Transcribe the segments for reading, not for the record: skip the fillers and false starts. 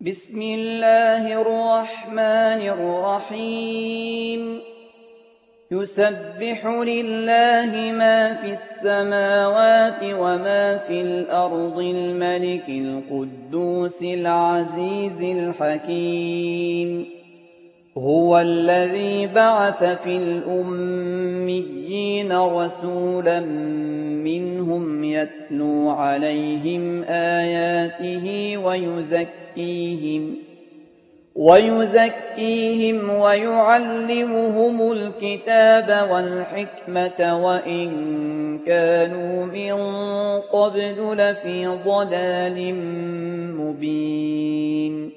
بسم الله الرحمن الرحيم يسبح لله ما في السماوات وما في الأرض الملك القدوس العزيز الحكيم هو الذي بعث في الأميين رسولا منهم يتلو عليهم آياته ويزكيهم ويعلمهم الكتاب والحكمة وإن كانوا من قبل لفي ضلال مبين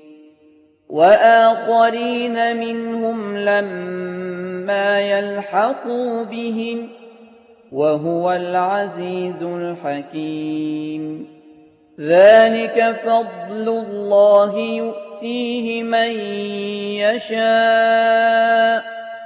وآخرين منهم لما يلحقوا بهم وهو العزيز الحكيم ذلك فضل الله يؤتيه من يشاء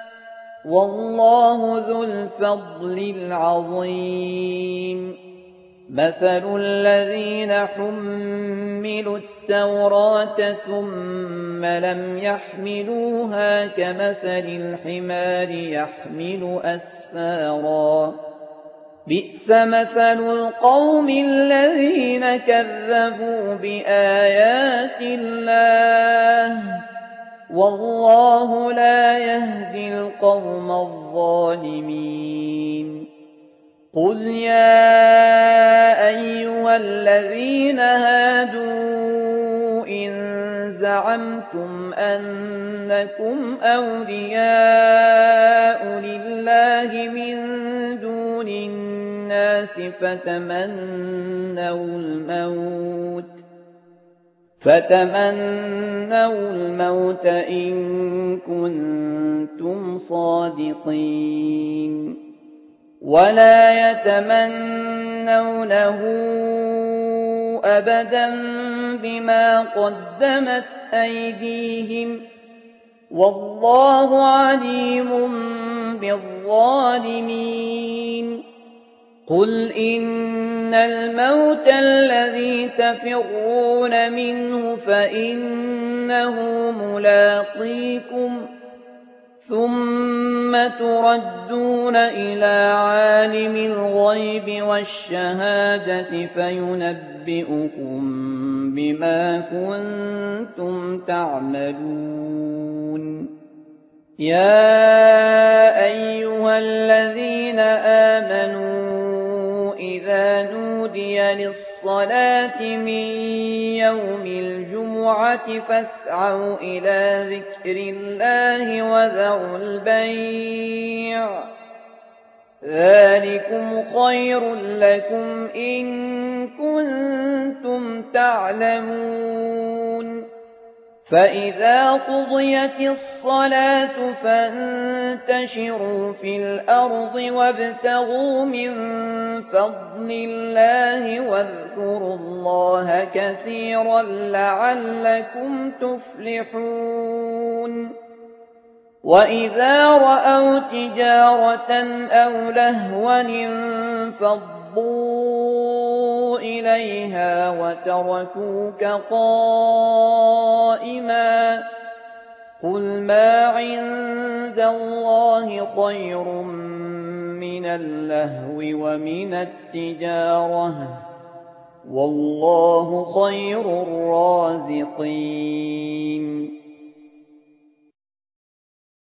والله ذو الفضل العظيم مثل الذين حملوا التوراة ثم لم يحملوها كمثل الحمار يحمل أسفارا بئس مثل القوم الذين كذبوا بآيات الله والله لا يهدي القوم الظالمين قل يا أيها الذين هادوا إن زعمتم أنكم أولياء لله من دون الناس فتمنوا الموت إن كنتم صادقين ولا يتمنونه أبدا بما قدمت أيديهم والله عليم بالظالمين قل إن الموت الذي تفرون منه فإنه ملاقيكم ثم تردون إلى عالم الغيب والشهادة فينبئكم بما كنتم تعملون يا أيها الذين آمنوا إذا نودي للصلاة من يوم الجمعة فاسعوا إلى ذكر الله وذروا البيع ذلكم خير لكم إن كنتم تعلمون فإذا قضيت الصلاة فانتشروا في الأرض وابتغوا من فضل الله واذكروا الله كثيرا لعلكم تفلحون وإذا رأوا تجارة أو لهوا انفضوا إليها وتركوك قائما قل ما عند الله خير من اللهو ومن التجارة والله خير الرازقين